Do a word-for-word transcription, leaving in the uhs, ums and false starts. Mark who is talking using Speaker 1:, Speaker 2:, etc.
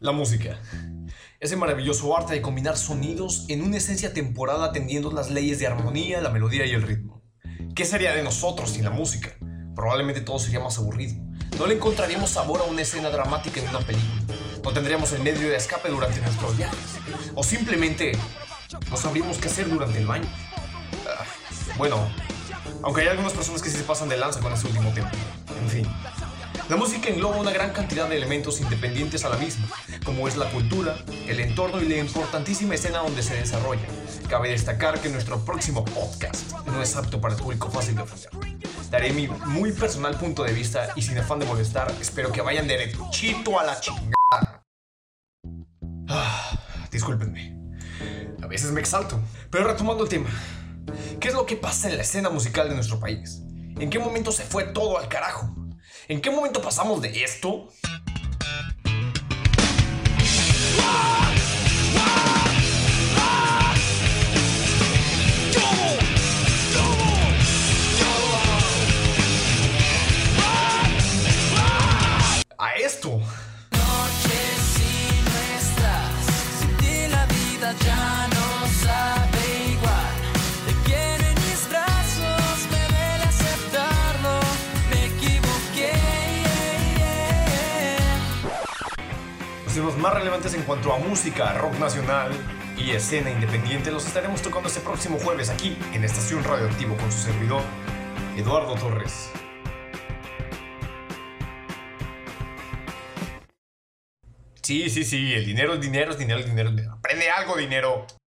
Speaker 1: La música. Ese maravilloso arte de combinar sonidos en una esencia temporal atendiendo las leyes de armonía, la melodía y el ritmo. ¿Qué sería de nosotros sin la música? Probablemente todo sería más aburrido. No le encontraríamos sabor a una escena dramática en una película. No tendríamos el medio de escape durante nuestros viajes. O simplemente no sabríamos qué hacer durante el baño. Ah, bueno, aunque hay algunas personas que sí se pasan de lanza con este último tema. En fin. La música engloba una gran cantidad de elementos independientes a la misma, como es la cultura, el entorno y la importantísima escena donde se desarrolla. Cabe destacar que nuestro próximo podcast no es apto para el público fácil de ofender. Daré mi muy personal punto de vista y sin afán de molestar, espero que vayan derechito a la chingada. Ah, discúlpenme, a veces me exalto. Pero retomando el tema, ¿qué es lo que pasa en la escena musical de nuestro país? ¿En qué momento se fue todo al carajo? ¿En qué momento pasamos de esto a esto?
Speaker 2: Noches si no estás, sin ti la vida ya no sabe igual. Te quiero en mis brazos, me duele aceptarlo, me equivoqué.
Speaker 1: Los temas más relevantes en cuanto a música, rock nacional y escena independiente los estaremos tocando este próximo jueves aquí en Estación Radioactivo con su servidor, Eduardo Torres. Sí, sí, sí, el dinero es dinero, es dinero, es dinero, es dinero. Aprende algo, dinero.